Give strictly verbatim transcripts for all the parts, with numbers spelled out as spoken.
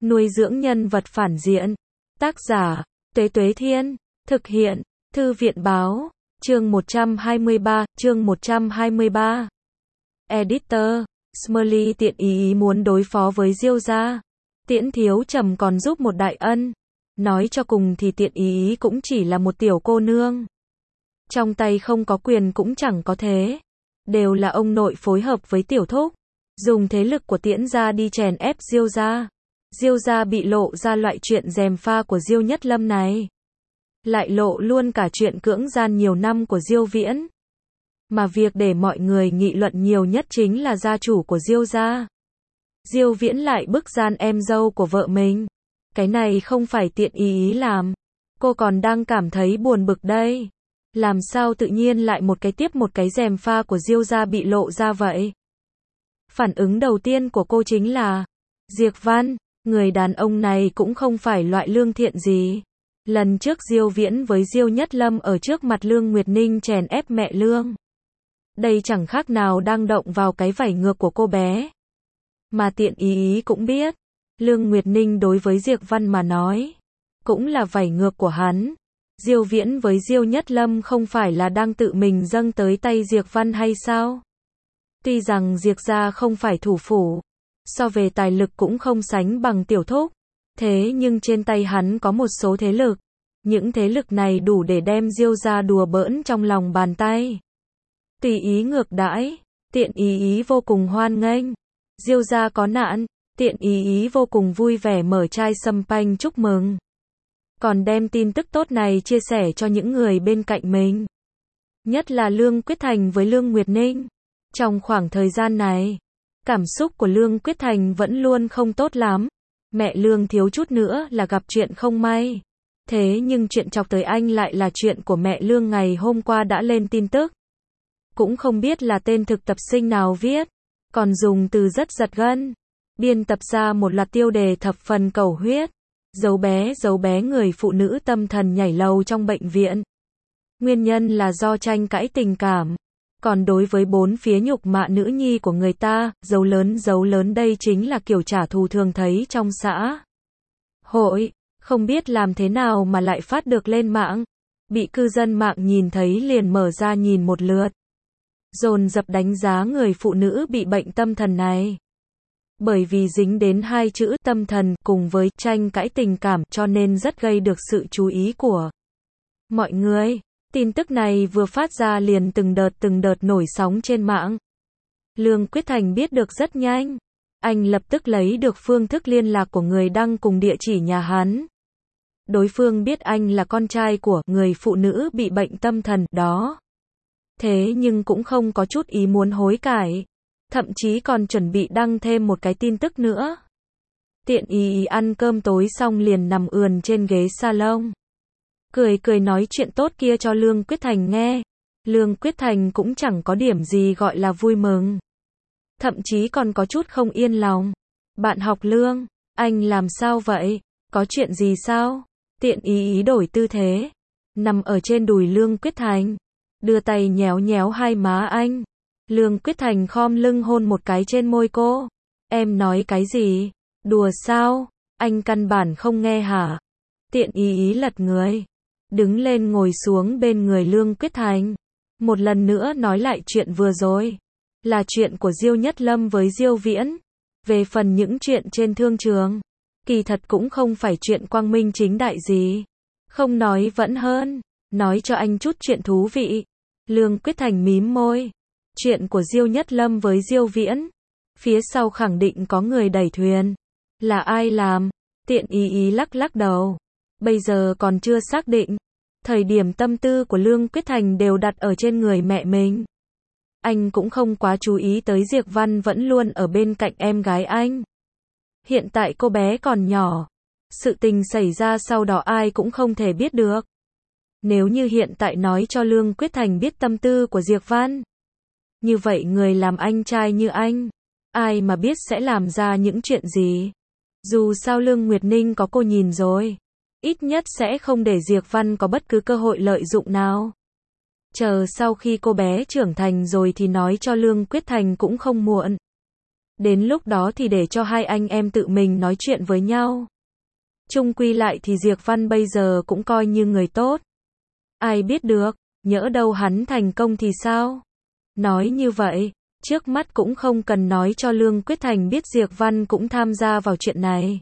Nuôi dưỡng nhân vật phản diện. Tác giả, Tuế Tuế Thiên. Thực hiện, Thư viện Báo. Chương một trăm hai mươi ba, chương một trăm hai mươi ba. Editor, Smiley Tiện ý ý muốn đối phó với Diêu gia. Tiễn Thiếu Trầm còn giúp một đại ân. Nói cho cùng thì Tiện ý ý cũng chỉ là một tiểu cô nương. Trong tay không có quyền cũng chẳng có thế. Đều là ông nội phối hợp với tiểu thúc. Dùng thế lực của Tiễn gia đi chèn ép Diêu gia. Diêu gia bị lộ ra loại chuyện gièm pha của Diêu Nhất Lâm này. Lại lộ luôn cả chuyện cưỡng gian nhiều năm của Diêu Viễn. Mà việc để mọi người nghị luận nhiều nhất chính là gia chủ của Diêu gia. Diêu Viễn lại bức gian em dâu của vợ mình. Cái này không phải Tiện ý ý làm. Cô còn đang cảm thấy buồn bực đây. Làm sao tự nhiên lại một cái tiếp một cái gièm pha của Diêu gia bị lộ ra vậy? Phản ứng đầu tiên của cô chính là Diệp Văn, người đàn ông này cũng không phải loại lương thiện gì. Lần trước Diêu Viễn với Diêu Nhất Lâm ở trước mặt Lương Nguyệt Ninh chèn ép mẹ Lương. Đây chẳng khác nào đang động vào cái vảy ngược của cô bé. Mà Tiện ý ý cũng biết, Lương Nguyệt Ninh đối với Diệp Văn mà nói, cũng là vảy ngược của hắn. Diêu Viễn với Diêu Nhất Lâm không phải là đang tự mình dâng tới tay Diệp Văn hay sao? Tuy rằng Diệp gia không phải thủ phủ, so về tài lực cũng không sánh bằng tiểu thúc, thế nhưng trên tay hắn có một số thế lực. Những thế lực này đủ để đem Diêu gia đùa bỡn trong lòng bàn tay. Tùy ý ngược đãi, Tiện ý ý vô cùng hoan nghênh. Diêu gia có nạn, Tiện ý ý vô cùng vui vẻ mở chai sâm panh chúc mừng. Còn đem tin tức tốt này chia sẻ cho những người bên cạnh mình. Nhất là Lương Quyết Thành với Lương Nguyệt Ninh. Trong khoảng thời gian này, cảm xúc của Lương Quyết Thành vẫn luôn không tốt lắm. Mẹ Lương thiếu chút nữa là gặp chuyện không may. Thế nhưng chuyện chọc tới anh lại là chuyện của mẹ Lương ngày hôm qua đã lên tin tức. Cũng không biết là tên thực tập sinh nào viết, còn dùng từ rất giật gân. Biên tập ra một loạt tiêu đề thập phần cầu huyết. Giấu bé giấu bé người phụ nữ tâm thần nhảy lầu trong bệnh viện. Nguyên nhân là do tranh cãi tình cảm. Còn đối với bốn phía nhục mạ nữ nhi của người ta, dấu lớn dấu lớn đây chính là kiểu trả thù thường thấy trong xã hội. Không biết làm thế nào mà lại phát được lên mạng. Bị cư dân mạng nhìn thấy liền mở ra nhìn một lượt. Dồn dập đánh giá người phụ nữ bị bệnh tâm thần này. Bởi vì dính đến hai chữ tâm thần cùng với tranh cãi tình cảm cho nên rất gây được sự chú ý của mọi người. Tin tức này vừa phát ra liền từng đợt từng đợt nổi sóng trên mạng. Lương Quyết Thành biết được rất nhanh. Anh lập tức lấy được phương thức liên lạc của người đăng cùng địa chỉ nhà hắn. Đối phương biết anh là con trai của người phụ nữ bị bệnh tâm thần đó. Thế nhưng cũng không có chút ý muốn hối cải. Thậm chí còn chuẩn bị đăng thêm một cái tin tức nữa. Tiện ý ý ăn cơm tối xong liền nằm ườn trên ghế salon. Cười cười nói chuyện tốt kia cho Lương Quyết Thành nghe. Lương Quyết Thành cũng chẳng có điểm gì gọi là vui mừng. Thậm chí còn có chút không yên lòng. Bạn học Lương, anh làm sao vậy? Có chuyện gì sao? Tiện ý ý đổi tư thế. Nằm ở trên đùi Lương Quyết Thành. Đưa tay nhéo nhéo hai má anh. Lương Quyết Thành khom lưng hôn một cái trên môi cô. Em nói cái gì? Đùa sao? Anh căn bản không nghe hả? Tiện ý ý lật người. Đứng lên ngồi xuống bên người Lương Quyết Thành. Một lần nữa nói lại chuyện vừa rồi. Là chuyện của Diêu Nhất Lâm với Diêu Viễn. Về phần những chuyện trên thương trường. Kỳ thật cũng không phải chuyện quang minh chính đại gì. Không nói vẫn hơn. Nói cho anh chút chuyện thú vị. Lương Quyết Thành mím môi. Chuyện của Diêu Nhất Lâm với Diêu Viễn. Phía sau khẳng định có người đẩy thuyền. Là ai làm? Tiện ý ý lắc lắc đầu. Bây giờ còn chưa xác định. Thời điểm tâm tư của Lương Quyết Thành đều đặt ở trên người mẹ mình. Anh cũng không quá chú ý tới Diệp Văn vẫn luôn ở bên cạnh em gái anh. Hiện tại cô bé còn nhỏ. Sự tình xảy ra sau đó ai cũng không thể biết được. Nếu như hiện tại nói cho Lương Quyết Thành biết tâm tư của Diệp Văn. Như vậy người làm anh trai như anh. Ai mà biết sẽ làm ra những chuyện gì. Dù sao Lương Nguyệt Ninh có cô nhìn rồi. Ít nhất sẽ không để Diệp Văn có bất cứ cơ hội lợi dụng nào. Chờ sau khi cô bé trưởng thành rồi thì nói cho Lương Quyết Thành cũng không muộn. Đến lúc đó thì để cho hai anh em tự mình nói chuyện với nhau. Chung quy lại thì Diệp Văn bây giờ cũng coi như người tốt. Ai biết được, nhỡ đâu hắn thành công thì sao? Nói như vậy, trước mắt cũng không cần nói cho Lương Quyết Thành biết Diệp Văn cũng tham gia vào chuyện này.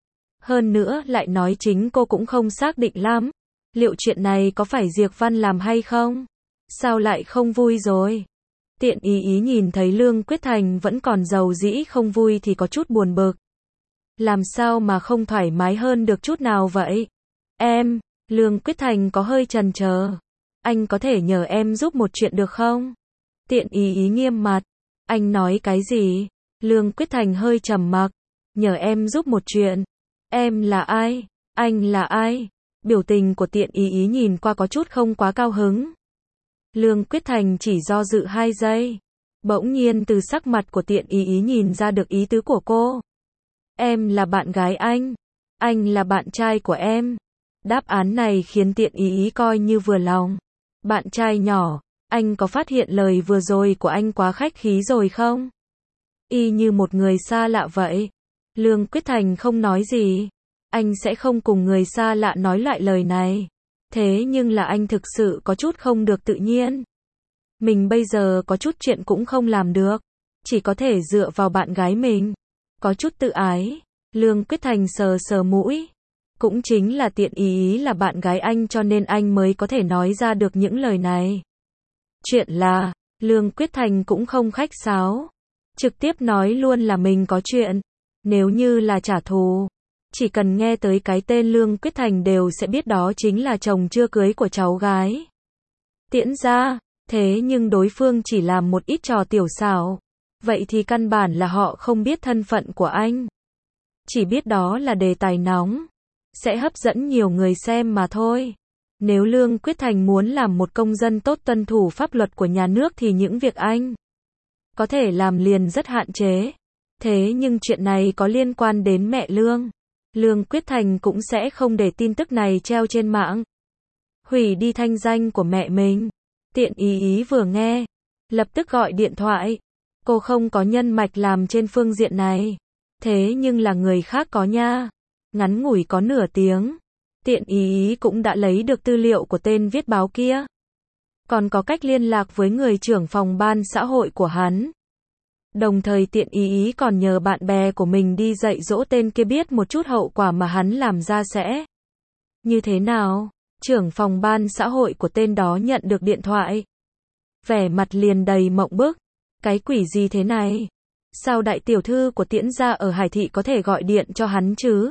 Hơn nữa lại nói chính cô cũng không xác định lắm. Liệu chuyện này có phải Diệp Văn làm hay không? Sao lại không vui rồi? Tiện ý ý nhìn thấy Lương Quyết Thành vẫn còn giàu dĩ không vui thì có chút buồn bực. Làm sao mà không thoải mái hơn được chút nào vậy? Em, Lương Quyết Thành có hơi chần chờ. Anh có thể nhờ em giúp một chuyện được không? Tiện ý ý nghiêm mặt. Anh nói cái gì? Lương Quyết Thành hơi trầm mặc. Nhờ em giúp một chuyện. Em là ai? Anh là ai? Biểu tình của tiện ý ý nhìn qua có chút không quá cao hứng. Lương Quyết Thành chỉ do dự hai giây. Bỗng nhiên từ sắc mặt của tiện ý ý nhìn ra được ý tứ của cô. Em là bạn gái anh. Anh là bạn trai của em. Đáp án này khiến tiện ý ý coi như vừa lòng. Bạn trai nhỏ, anh có phát hiện lời vừa rồi của anh quá khách khí rồi không? Y như một người xa lạ vậy. Lương Quyết Thành không nói gì. Anh sẽ không cùng người xa lạ nói lại lời này. Thế nhưng là anh thực sự có chút không được tự nhiên. Mình bây giờ có chút chuyện cũng không làm được. Chỉ có thể dựa vào bạn gái mình. Có chút tự ái. Lương Quyết Thành sờ sờ mũi. Cũng chính là tiện ý ý là bạn gái anh cho nên anh mới có thể nói ra được những lời này. Chuyện là, Lương Quyết Thành cũng không khách sáo. Trực tiếp nói luôn là mình có chuyện. Nếu như là trả thù, chỉ cần nghe tới cái tên Lương Quyết Thành đều sẽ biết đó chính là chồng chưa cưới của cháu gái. Tiễn ra, thế nhưng đối phương chỉ làm một ít trò tiểu xảo. Vậy thì căn bản là họ không biết thân phận của anh. Chỉ biết đó là đề tài nóng. Sẽ hấp dẫn nhiều người xem mà thôi. Nếu Lương Quyết Thành muốn làm một công dân tốt tuân thủ pháp luật của nhà nước thì những việc anh có thể làm liền rất hạn chế. Thế nhưng chuyện này có liên quan đến mẹ Lương. Lương Quyết Thành cũng sẽ không để tin tức này treo trên mạng. Hủy đi thanh danh của mẹ mình. Tiện ý ý vừa nghe. Lập tức gọi điện thoại. Cô không có nhân mạch làm trên phương diện này. Thế nhưng là người khác có nha. Ngắn ngủi có nửa tiếng. Tiện ý ý cũng đã lấy được tư liệu của tên viết báo kia. Còn có cách liên lạc với người trưởng phòng ban xã hội của hắn. Đồng thời tiện ý ý còn nhờ bạn bè của mình đi dạy dỗ tên kia biết một chút hậu quả mà hắn làm ra sẽ như thế nào. Trưởng phòng ban xã hội của tên đó nhận được điện thoại. Vẻ mặt liền đầy mộng bức. Cái quỷ gì thế này? Sao đại tiểu thư của Tiễn gia ở Hải Thị có thể gọi điện cho hắn chứ?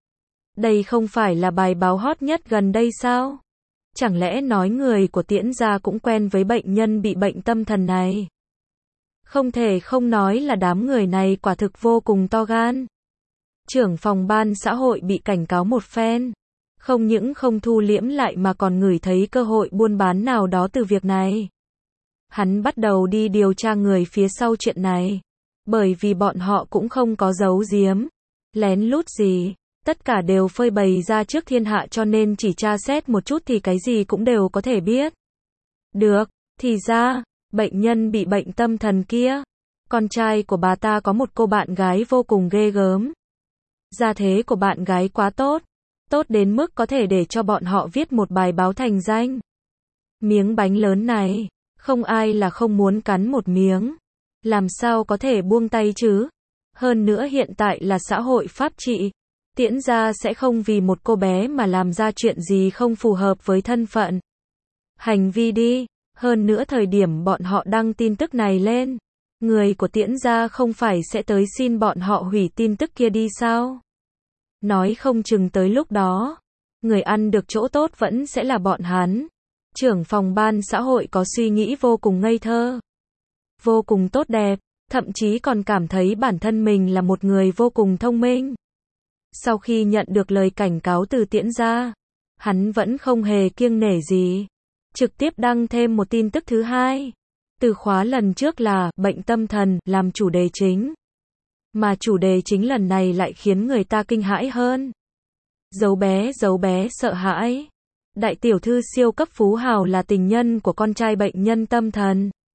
Đây không phải là bài báo hot nhất gần đây sao? Chẳng lẽ nói người của Tiễn gia cũng quen với bệnh nhân bị bệnh tâm thần này? Không thể không nói là đám người này quả thực vô cùng to gan. Trưởng phòng ban xã hội bị cảnh cáo một phen. Không những không thu liễm lại mà còn ngửi thấy cơ hội buôn bán nào đó từ việc này. Hắn bắt đầu đi điều tra người phía sau chuyện này. Bởi vì bọn họ cũng không có giấu giếm, lén lút gì. Tất cả đều phơi bày ra trước thiên hạ cho nên chỉ tra xét một chút thì cái gì cũng đều có thể biết. Được, thì ra, bệnh nhân bị bệnh tâm thần kia. Con trai của bà ta có một cô bạn gái vô cùng ghê gớm. Gia thế của bạn gái quá tốt. Tốt đến mức có thể để cho bọn họ viết một bài báo thành danh. Miếng bánh lớn này, không ai là không muốn cắn một miếng. Làm sao có thể buông tay chứ? Hơn nữa hiện tại là xã hội pháp trị. Tiễn gia sẽ không vì một cô bé mà làm ra chuyện gì không phù hợp với thân phận. Hành vi đi. Hơn nữa thời điểm bọn họ đăng tin tức này lên. Người của Tiễn gia không phải sẽ tới xin bọn họ hủy tin tức kia đi sao? Nói không chừng tới lúc đó, người ăn được chỗ tốt vẫn sẽ là bọn hắn. Trưởng phòng ban xã hội có suy nghĩ vô cùng ngây thơ. Vô cùng tốt đẹp. Thậm chí còn cảm thấy bản thân mình là một người vô cùng thông minh. Sau khi nhận được lời cảnh cáo từ Tiễn gia, hắn vẫn không hề kiêng nể gì. Trực tiếp đăng thêm một tin tức thứ hai. Từ khóa lần trước là bệnh tâm thần làm chủ đề chính. Mà chủ đề chính lần này lại khiến người ta kinh hãi hơn. Giấu bé giấu bé sợ hãi. Đại tiểu thư siêu cấp phú hào là tình nhân của con trai bệnh nhân tâm thần.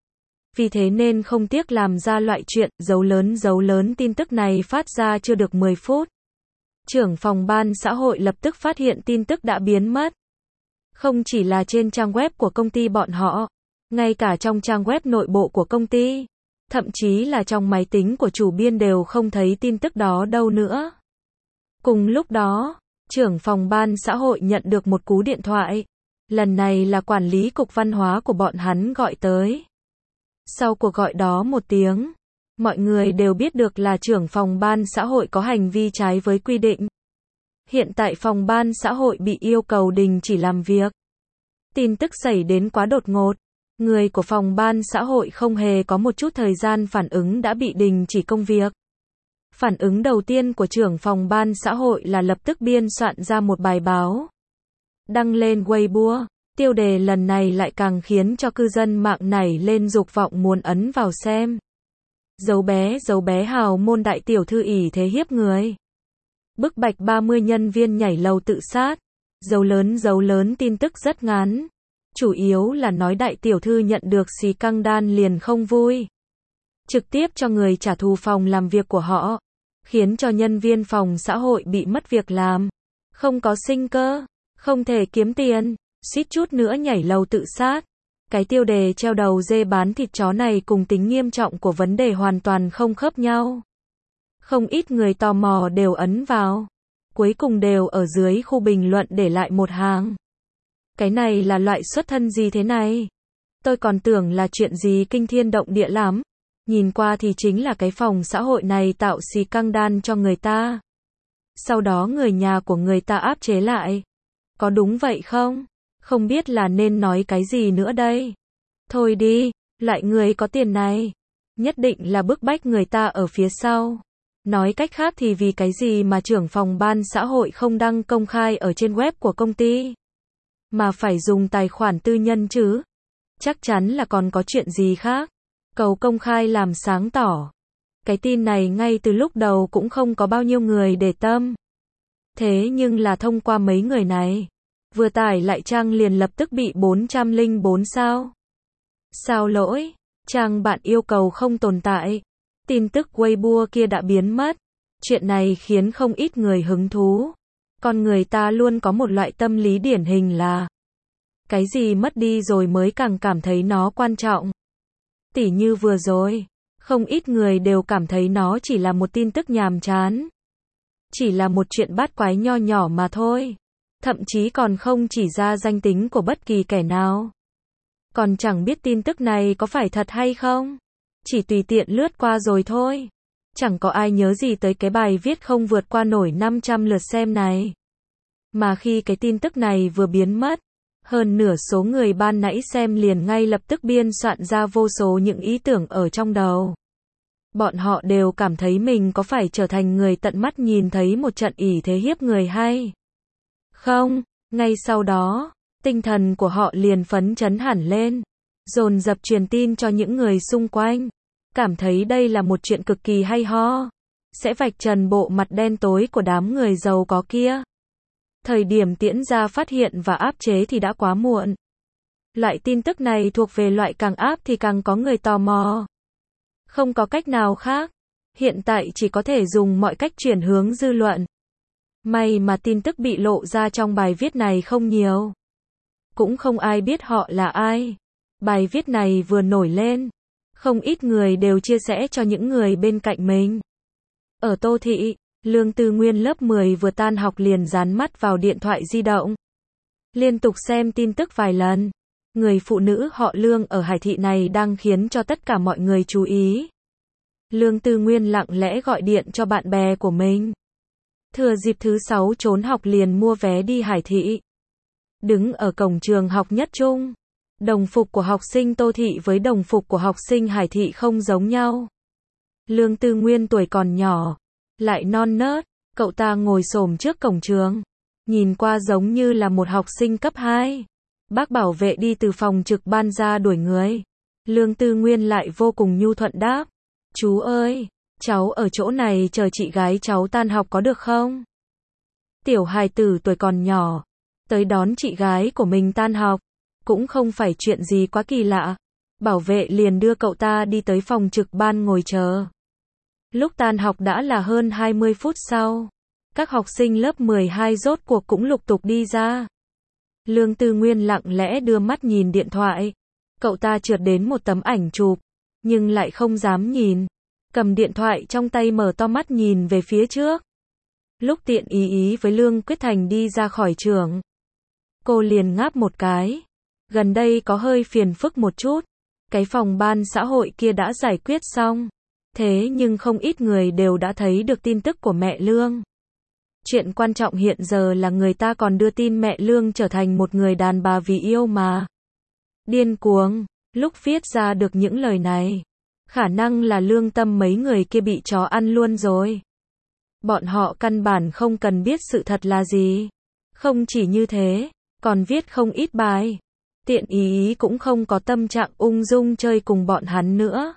Vì thế nên không tiếc làm ra loại chuyện giấu lớn giấu lớn tin tức này phát ra chưa được mười phút. Trưởng phòng ban xã hội lập tức phát hiện tin tức đã biến mất. Không chỉ là trên trang web của công ty bọn họ, ngay cả trong trang web nội bộ của công ty, thậm chí là trong máy tính của chủ biên đều không thấy tin tức đó đâu nữa. Cùng lúc đó, trưởng phòng ban xã hội nhận được một cú điện thoại. Lần này là quản lý cục văn hóa của bọn hắn gọi tới. Sau cuộc gọi đó một tiếng, mọi người đều biết được là trưởng phòng ban xã hội có hành vi trái với quy định. Hiện tại phòng ban xã hội bị yêu cầu đình chỉ làm việc. Tin tức xảy đến quá đột ngột. Người của phòng ban xã hội không hề có một chút thời gian phản ứng đã bị đình chỉ công việc. Phản ứng đầu tiên của trưởng phòng ban xã hội là lập tức biên soạn ra một bài báo. Đăng lên Weibo, tiêu đề lần này lại càng khiến cho cư dân mạng nảy lên dục vọng muốn ấn vào xem. Dấu bé dấu bé hào môn đại tiểu thư ỷ thế hiếp người. Bức bạch ba mươi nhân viên nhảy lầu tự sát. Dấu lớn dấu lớn tin tức rất ngắn. Chủ yếu là nói đại tiểu thư nhận được xì căng đan liền không vui. Trực tiếp cho người trả thù phòng làm việc của họ. Khiến cho nhân viên phòng xã hội bị mất việc làm. Không có sinh cơ. Không thể kiếm tiền. Suýt chút nữa nhảy lầu tự sát. Cái tiêu đề treo đầu dê bán thịt chó này cùng tính nghiêm trọng của vấn đề hoàn toàn không khớp nhau. Không ít người tò mò đều ấn vào. Cuối cùng đều ở dưới khu bình luận để lại một hàng. Cái này là loại xuất thân gì thế này? Tôi còn tưởng là chuyện gì kinh thiên động địa lắm. Nhìn qua thì chính là cái phòng xã hội này tạo xì căng đan cho người ta. Sau đó người nhà của người ta áp chế lại. Có đúng vậy không? Không biết là nên nói cái gì nữa đây. Thôi đi, lại người có tiền này. Nhất định là bức bách người ta ở phía sau. Nói cách khác thì vì cái gì mà trưởng phòng ban xã hội không đăng công khai ở trên web của công ty. Mà phải dùng tài khoản tư nhân chứ. Chắc chắn là còn có chuyện gì khác. Cầu công khai làm sáng tỏ. Cái tin này ngay từ lúc đầu cũng không có bao nhiêu người để tâm. Thế nhưng là thông qua mấy người này. Vừa tải lại trang liền lập tức bị bốn trăm lẻ bốn sao. Sao lỗi? Trang bạn yêu cầu không tồn tại. Tin tức Weibo kia đã biến mất. Chuyện này khiến không ít người hứng thú. Con người ta luôn có một loại tâm lý điển hình là cái gì mất đi rồi mới càng cảm thấy nó quan trọng. Tỉ như vừa rồi, không ít người đều cảm thấy nó chỉ là một tin tức nhàm chán. Chỉ là một chuyện bát quái nho nhỏ mà thôi. Thậm chí còn không chỉ ra danh tính của bất kỳ kẻ nào. Còn chẳng biết tin tức này có phải thật hay không. Chỉ tùy tiện lướt qua rồi thôi. Chẳng có ai nhớ gì tới cái bài viết không vượt qua nổi năm trăm lượt xem này. Mà khi cái tin tức này vừa biến mất, hơn nửa số người ban nãy xem liền ngay lập tức biên soạn ra vô số những ý tưởng ở trong đầu. Bọn họ đều cảm thấy mình có phải trở thành người tận mắt nhìn thấy một trận ỷ thế hiếp người hay không. Ngay sau đó, tinh thần của họ liền phấn chấn hẳn lên, dồn dập truyền tin cho những người xung quanh, cảm thấy đây là một chuyện cực kỳ hay ho, sẽ vạch trần bộ mặt đen tối của đám người giàu có kia. Thời điểm tiễn ra phát hiện và áp chế thì đã quá muộn. Loại tin tức này thuộc về loại càng áp thì càng có người tò mò. Không có cách nào khác. Hiện tại chỉ có thể dùng mọi cách chuyển hướng dư luận. May mà tin tức bị lộ ra trong bài viết này không nhiều. Cũng không ai biết họ là ai. Bài viết này vừa nổi lên, không ít người đều chia sẻ cho những người bên cạnh mình. Ở Tô Thị, Lương Tư Nguyên lớp mười vừa tan học liền dán mắt vào điện thoại di động. Liên tục xem tin tức vài lần. Người phụ nữ họ Lương ở Hải Thị này đang khiến cho tất cả mọi người chú ý. Lương Tư Nguyên lặng lẽ gọi điện cho bạn bè của mình. Thừa dịp thứ sáu trốn học liền mua vé đi Hải Thị. Đứng ở cổng trường học Nhất Trung. Đồng phục của học sinh Tô Thị với đồng phục của học sinh Hải Thị không giống nhau. Lương Tư Nguyên tuổi còn nhỏ, lại non nớt, cậu ta ngồi xổm trước cổng trường. Nhìn qua giống như là một học sinh cấp hai. Bác bảo vệ đi từ phòng trực ban ra đuổi người. Lương Tư Nguyên lại vô cùng nhu thuận đáp. Chú ơi, cháu ở chỗ này chờ chị gái cháu tan học có được không? Tiểu hài tử tuổi còn nhỏ, tới đón chị gái của mình tan học, cũng không phải chuyện gì quá kỳ lạ. Bảo vệ liền đưa cậu ta đi tới phòng trực ban ngồi chờ. Lúc tan học đã là hơn hai mươi phút sau. Các học sinh lớp mười hai rốt cuộc cũng lục tục đi ra. Lương Tư Nguyên lặng lẽ đưa mắt nhìn điện thoại. Cậu ta trượt đến một tấm ảnh chụp, nhưng lại không dám nhìn. Cầm điện thoại trong tay mở to mắt nhìn về phía trước. Lúc Tiện Ý Ý với Lương Quyết Thành đi ra khỏi trường, cô liền ngáp một cái. Gần đây có hơi phiền phức một chút. Cái phòng ban xã hội kia đã giải quyết xong. Thế nhưng không ít người đều đã thấy được tin tức của mẹ Lương. Chuyện quan trọng hiện giờ là người ta còn đưa tin mẹ Lương trở thành một người đàn bà vì yêu mà điên cuồng. Lúc viết ra được những lời này, khả năng là lương tâm mấy người kia bị chó ăn luôn rồi. Bọn họ căn bản không cần biết sự thật là gì. Không chỉ như thế, còn viết không ít bài. Tiện Ý Ý cũng không có tâm trạng ung dung chơi cùng bọn hắn nữa.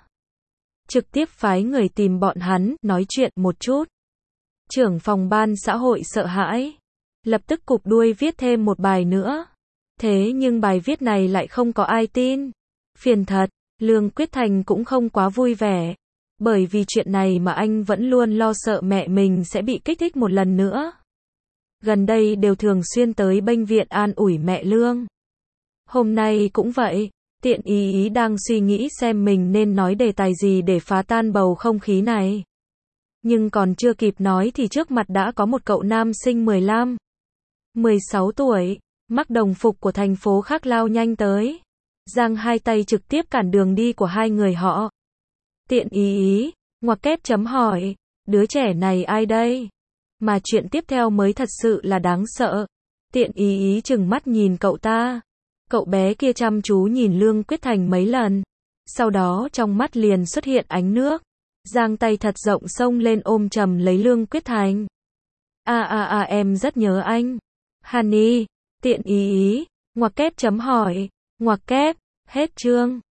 Trực tiếp phái người tìm bọn hắn, nói chuyện một chút. Trưởng phòng ban xã hội sợ hãi. Lập tức cụp đuôi viết thêm một bài nữa. Thế nhưng bài viết này lại không có ai tin. Phiền thật, Lương Quyết Thành cũng không quá vui vẻ. Bởi vì chuyện này mà anh vẫn luôn lo sợ mẹ mình sẽ bị kích thích một lần nữa. Gần đây đều thường xuyên tới bệnh viện an ủi mẹ Lương. Hôm nay cũng vậy, Tiện Ý Ý đang suy nghĩ xem mình nên nói đề tài gì để phá tan bầu không khí này. Nhưng còn chưa kịp nói thì trước mặt đã có một cậu nam sinh mười lăm, mười sáu tuổi, mặc đồng phục của thành phố khác lao nhanh tới. Giang hai tay trực tiếp cản đường đi của hai người họ. Tiện Ý Ý, ngoặc kép chấm hỏi, đứa trẻ này ai đây? Mà chuyện tiếp theo mới thật sự là đáng sợ. Tiện Ý Ý trừng mắt nhìn cậu ta. Cậu bé kia chăm chú nhìn Lương Quyết Thành mấy lần. Sau đó trong mắt liền xuất hiện ánh nước. Giang tay thật rộng xông lên ôm chầm lấy Lương Quyết Thành. A a a em rất nhớ anh. Honey, Tiện Ý Ý, ngoặc kép chấm hỏi, ngoặc kép, hết chương.